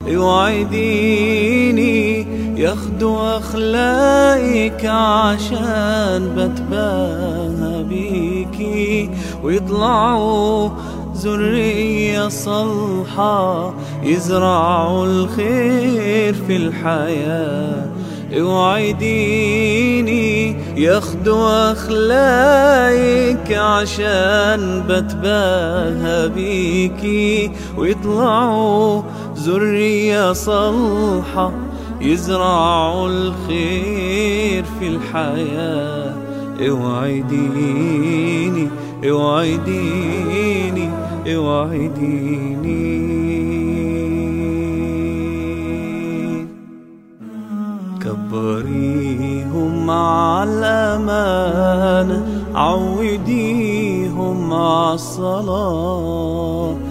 اوعديني ياخدوا أخلاقك عشان بتباهى بيكي، ويطلعوا ذرية صالحة يزرعوا الخير في الحياة. اوعديني ياخدوا أخلاقك عشان بتباهى بيكي، ويطلعوا ذرية صالحة يزرعوا الخير في الحياة. اوعديني اوعديني اوعديني. كبريهم على الأمانة، عوديهم على الصلاة،